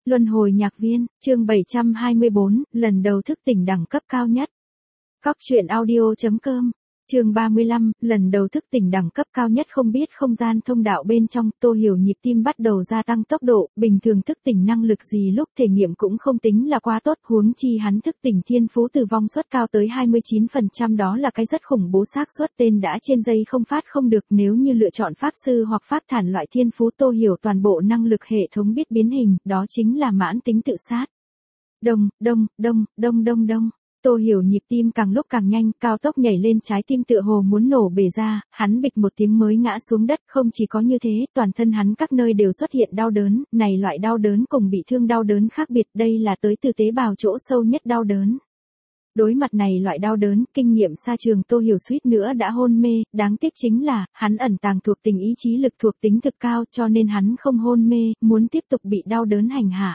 Luân hồi nhạc viên, chương 724, lần đầu thức tỉnh đẳng cấp cao nhất. Cóc truyện audio.com, chương 35, lần đầu thức tỉnh đẳng cấp cao nhất. Không biết không gian thông đạo bên trong, Tô Hiểu nhịp tim bắt đầu gia tăng tốc độ, bình thường thức tỉnh năng lực gì lúc thể nghiệm cũng không tính là quá tốt, huống chi hắn thức tỉnh thiên phú tử vong suất cao tới 29%, đó là cái rất khủng bố, xác suất tên đã trên dây không phát không được. Nếu như lựa chọn pháp sư hoặc pháp thản loại thiên phú, Tô Hiểu toàn bộ năng lực hệ thống biết biến hình, đó chính là mãn tính tự sát. Đông. Tô Hiểu nhịp tim càng lúc càng nhanh, cao tốc nhảy lên, trái tim tựa hồ muốn nổ bể ra, hắn bịch một tiếng mới ngã xuống đất. Không chỉ có như thế, toàn thân hắn các nơi đều xuất hiện đau đớn, này loại đau đớn cùng bị thương đau đớn khác biệt, đây là tới từ tế bào chỗ sâu nhất đau đớn. Đối mặt này loại đau đớn, kinh nghiệm xa trường Tô Hiểu suýt nữa đã hôn mê, đáng tiếc chính là, hắn ẩn tàng thuộc tính ý chí lực thuộc tính thực cao, cho nên hắn không hôn mê, muốn tiếp tục bị đau đớn hành hạ.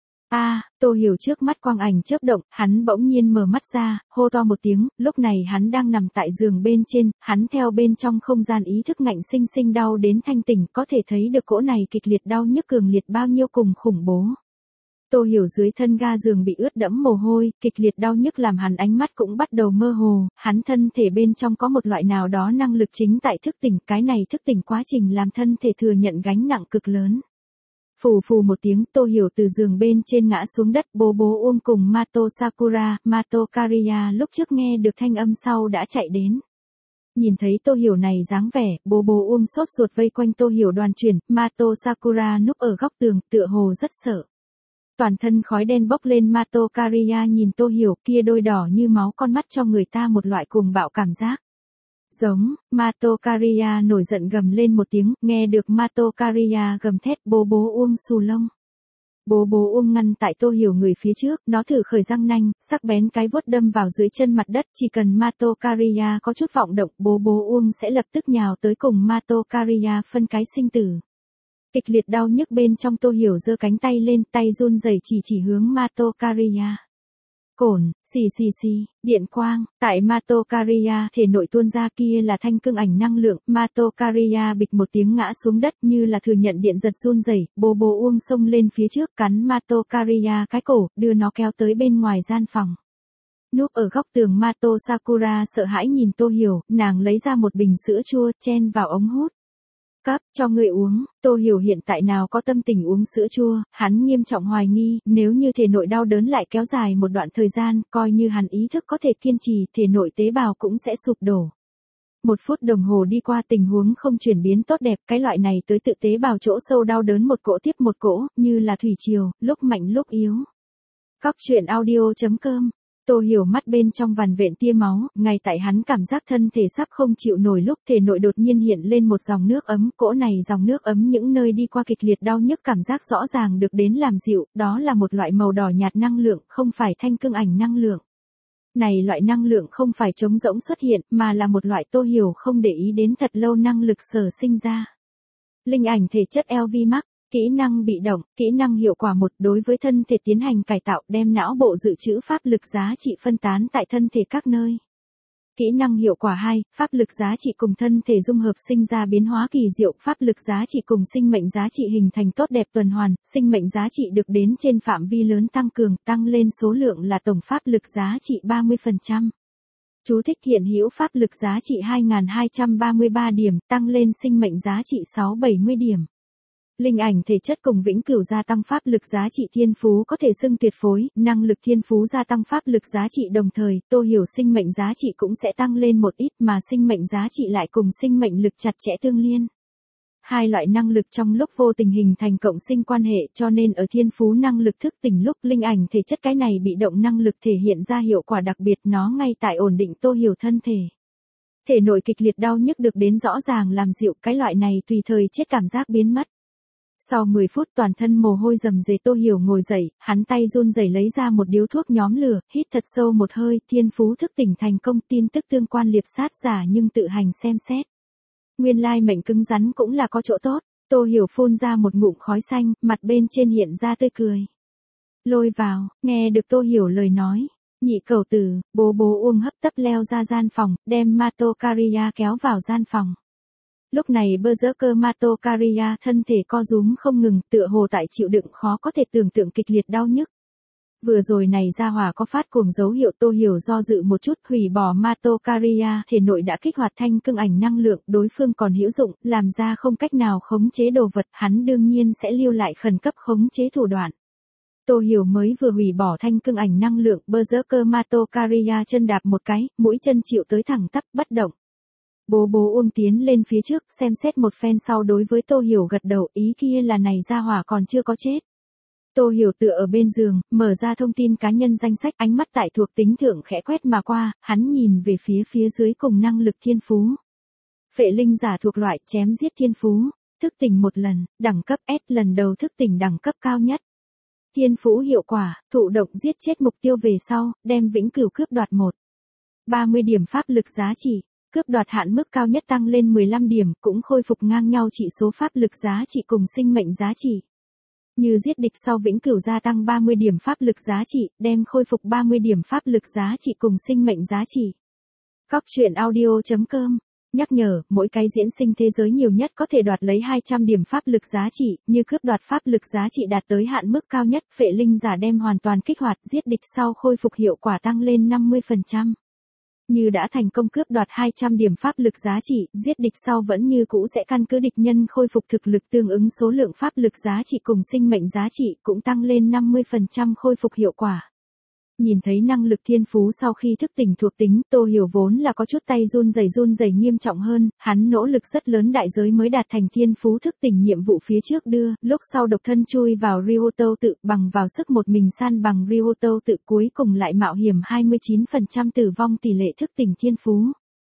Tô Hiểu trước mắt quang ảnh chớp động, hắn bỗng nhiên mở mắt ra, hô to một tiếng, lúc này hắn đang nằm tại giường bên trên, hắn theo bên trong không gian ý thức ngạnh sinh sinh đau đến thanh tỉnh, có thể thấy được cỗ này kịch liệt đau nhức cường liệt bao nhiêu cùng khủng bố. Tô Hiểu dưới thân ga giường bị ướt đẫm mồ hôi, kịch liệt đau nhức làm hắn ánh mắt cũng bắt đầu mơ hồ, hắn thân thể bên trong có một loại nào đó năng lực chính tại thức tỉnh, cái này thức tỉnh quá trình làm thân thể thừa nhận gánh nặng cực lớn. Phù phù một tiếng, Tô Hiểu từ giường bên trên ngã xuống đất. Bố Uông cùng Mato Sakura, Mato Kariya lúc trước nghe được thanh âm sau đã chạy đến. Nhìn thấy Tô Hiểu này dáng vẻ, bố Uông sốt ruột vây quanh Tô Hiểu đoàn chuyển, Mato Sakura núp ở góc tường, tựa hồ rất sợ. Toàn thân khói đen bốc lên, Mato Kariya nhìn Tô Hiểu, kia đôi đỏ như máu con mắt cho người ta một loại cuồng bạo cảm giác. Giống, Mato Kariya nổi giận gầm lên một tiếng, nghe được Mato Kariya gầm thét, bố Uông xù lông. Bố Uông ngăn tại Tô Hiểu người phía trước, nó thử khởi răng nanh, sắc bén cái vuốt đâm vào dưới chân mặt đất, chỉ cần Mato Kariya có chút vọng động, bố Uông sẽ lập tức nhào tới cùng Mato Kariya phân cái sinh tử. Kịch liệt đau nhức bên trong, Tô Hiểu giơ cánh tay lên, tay run rẩy chỉ hướng Mato Kariya. Cổn, xì, điện quang, tại Mato Kariya thể nội tuôn ra, kia là thanh cương ảnh năng lượng. Mato Kariya bịch một tiếng ngã xuống đất như là thừa nhận điện giật run rẩy. Bố Uông xông lên phía trước, cắn Mato Kariya cái cổ, đưa nó kéo tới bên ngoài gian phòng. Núp ở góc tường Mato Sakura sợ hãi nhìn Tô Hiểu, nàng lấy ra một bình sữa chua, chen vào ống hút. Cấp cho người uống. Tô Hiểu hiện tại nào có tâm tình uống sữa chua, hắn nghiêm trọng hoài nghi, nếu như thể nội đau đớn lại kéo dài một đoạn thời gian, coi như hắn ý thức có thể kiên trì, thể nội tế bào cũng sẽ sụp đổ. 1 phút đồng hồ đi qua, tình huống không chuyển biến tốt đẹp, cái loại này tới tự tế bào chỗ sâu đau đớn một cỗ tiếp một cỗ, như là thủy triều, lúc mạnh lúc yếu. Cóc truyện audio.com. Tô Hiểu mắt bên trong vằn vện tia máu, ngay tại hắn cảm giác thân thể sắp không chịu nổi lúc thể nội đột nhiên hiện lên một dòng nước ấm, cỗ này dòng nước ấm những nơi đi qua kịch liệt đau nhức cảm giác rõ ràng được đến làm dịu, đó là một loại màu đỏ nhạt năng lượng, không phải thanh cương ảnh năng lượng. Này loại năng lượng không phải trống rỗng xuất hiện, mà là một loại Tô Hiểu không để ý đến thật lâu năng lực sở sinh ra. Linh ảnh thể chất LV Max. Kỹ năng bị động, kỹ năng hiệu quả 1, đối với thân thể tiến hành cải tạo, đem não bộ dự trữ pháp lực giá trị phân tán tại thân thể các nơi. Kỹ năng hiệu quả 2, pháp lực giá trị cùng thân thể dung hợp sinh ra biến hóa kỳ diệu, pháp lực giá trị cùng sinh mệnh giá trị hình thành tốt đẹp tuần hoàn, sinh mệnh giá trị được đến trên phạm vi lớn tăng cường, tăng lên số lượng là tổng pháp lực giá trị 30%. Chú thích: hiện hữu pháp lực giá trị 2233 điểm, tăng lên sinh mệnh giá trị 670 điểm. Linh ảnh thể chất cùng vĩnh cửu gia tăng pháp lực giá trị thiên phú có thể xưng tuyệt phối, năng lực thiên phú gia tăng pháp lực giá trị đồng thời, Tô Hiểu sinh mệnh giá trị cũng sẽ tăng lên một ít, mà sinh mệnh giá trị lại cùng sinh mệnh lực chặt chẽ tương liên. Hai loại năng lực trong lúc vô tình hình thành cộng sinh quan hệ, cho nên ở thiên phú năng lực thức tỉnh lúc linh ảnh thể chất cái này bị động năng lực thể hiện ra hiệu quả đặc biệt, nó ngay tại ổn định Tô Hiểu thân thể. Thể nội kịch liệt đau nhức được đến rõ ràng làm dịu, cái loại này tùy thời chết cảm giác biến mất. Sau 10 phút toàn thân mồ hôi rầm rề, Tô Hiểu ngồi dậy, hắn tay run rẩy lấy ra một điếu thuốc nhóm lửa, hít thật sâu một hơi, thiên phú thức tỉnh thành công, tin tức tương quan liệp sát giả nhưng tự hành xem xét. Nguyên lai mệnh cứng rắn cũng là có chỗ tốt. Tô Hiểu phun ra một ngụm khói xanh, mặt bên trên hiện ra tươi cười. Lôi vào, nghe được Tô Hiểu lời nói. Nhị cẩu tử, bố Uông hấp tấp leo ra gian phòng, đem Mato Kariya kéo vào gian phòng. Lúc này Berserker Matokaria thân thể co rúm không ngừng, tựa hồ tại chịu đựng khó có thể tưởng tượng kịch liệt đau nhức. Vừa rồi này ra hỏa có phát cuồng dấu hiệu. Tô Hiểu do dự một chút, hủy bỏ Matokaria, thể nội đã kích hoạt thanh cương ảnh năng lượng, đối phương còn hữu dụng, làm ra không cách nào khống chế đồ vật, hắn đương nhiên sẽ lưu lại khẩn cấp khống chế thủ đoạn. Tô Hiểu mới vừa hủy bỏ thanh cương ảnh năng lượng, Berserker Matokaria chân đạp một cái, mũi chân chịu tới thẳng tắp bất động. Bố Uông tiến lên phía trước, xem xét một phen sau đối với Tô Hiểu gật đầu, ý kia là này ra hỏa còn chưa có chết. Tô Hiểu tựa ở bên giường, mở ra thông tin cá nhân danh sách, ánh mắt tại thuộc tính thượng khẽ quét mà qua, hắn nhìn về phía dưới cùng năng lực thiên phú. Phệ linh giả thuộc loại chém giết thiên phú, thức tỉnh một lần, đẳng cấp S, lần đầu thức tỉnh đẳng cấp cao nhất. Thiên phú hiệu quả, thụ động giết chết mục tiêu về sau, đem vĩnh cửu cướp đoạt 30 điểm pháp lực giá trị. Cướp đoạt hạn mức cao nhất tăng lên 15 điểm, cũng khôi phục ngang nhau chỉ số pháp lực giá trị cùng sinh mệnh giá trị. Như giết địch sau vĩnh cửu gia tăng 30 điểm pháp lực giá trị, đem khôi phục 30 điểm pháp lực giá trị cùng sinh mệnh giá trị. Cóc truyện audio.com nhắc nhở, mỗi cái diễn sinh thế giới nhiều nhất có thể đoạt lấy 200 điểm pháp lực giá trị, như cướp đoạt pháp lực giá trị đạt tới hạn mức cao nhất, phệ linh giả đem hoàn toàn kích hoạt, giết địch sau khôi phục hiệu quả tăng lên 50%. Như đã thành công cướp đoạt 200 điểm pháp lực giá trị, giết địch sau vẫn như cũ sẽ căn cứ địch nhân khôi phục thực lực tương ứng số lượng pháp lực giá trị cùng sinh mệnh giá trị cũng tăng lên 50% khôi phục hiệu quả. Nhìn thấy năng lực thiên phú sau khi thức tỉnh thuộc tính, Tô Hiểu vốn là có chút tay run rẩy nghiêm trọng hơn, hắn nỗ lực rất lớn đại giới mới đạt thành thiên phú thức tỉnh nhiệm vụ phía trước đưa, lúc sau độc thân chui vào Ryoto tự, bằng vào sức một mình san bằng Ryoto tự, cuối cùng lại mạo hiểm 29% tử vong tỷ lệ thức tỉnh thiên phú.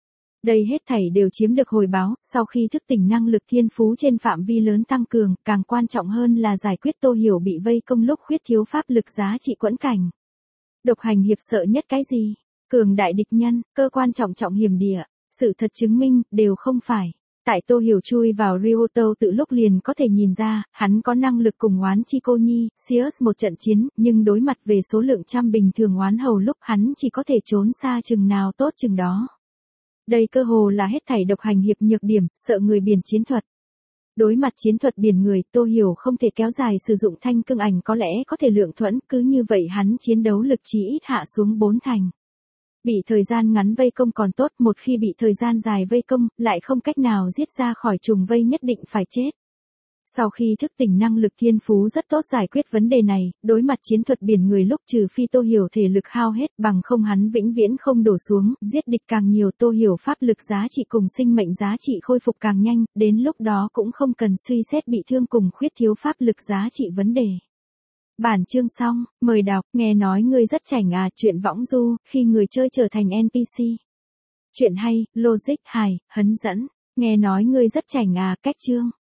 Đây hết thảy đều chiếm được hồi báo, sau khi thức tỉnh năng lực thiên phú trên phạm vi lớn tăng cường, càng quan trọng hơn là giải quyết Tô Hiểu bị vây công lúc khuyết thiếu pháp lực giá trị quẫn cảnh. Độc hành hiệp sợ nhất cái gì? Cường đại địch nhân, cơ quan trọng hiểm địa, sự thật chứng minh, đều không phải. Tại Tô Hiểu chui vào Ryoto tự lúc liền có thể nhìn ra, hắn có năng lực cùng oán chi cô nhi, Sirius một trận chiến, nhưng đối mặt về số lượng trăm bình thường oán hầu lúc hắn chỉ có thể trốn xa chừng nào tốt chừng đó. Đây cơ hồ là hết thảy độc hành hiệp nhược điểm, sợ người biển chiến thuật. Đối mặt chiến thuật biển người, Tô Hiểu không thể kéo dài sử dụng thanh cương ảnh, có lẽ có thể lượng thuẫn, cứ như vậy hắn chiến đấu lực chỉ ít hạ xuống 4 thành. Bị thời gian ngắn vây công còn tốt, một khi bị thời gian dài vây công, lại không cách nào giết ra khỏi trùng vây nhất định phải chết. Sau khi thức tỉnh năng lực thiên phú rất tốt giải quyết vấn đề này, đối mặt chiến thuật biển người lúc trừ phi Tô Hiểu thể lực hao hết, bằng không hắn vĩnh viễn không đổ xuống, giết địch càng nhiều Tô Hiểu pháp lực giá trị cùng sinh mệnh giá trị khôi phục càng nhanh, đến lúc đó cũng không cần suy xét bị thương cùng khuyết thiếu pháp lực giá trị vấn đề. Bản chương xong, mời đọc, nghe nói ngươi rất chảnh à, chuyện võng du, khi người chơi trở thành NPC. Chuyện hay, logic hài, hấn dẫn, nghe nói ngươi rất chảnh à, cách chương.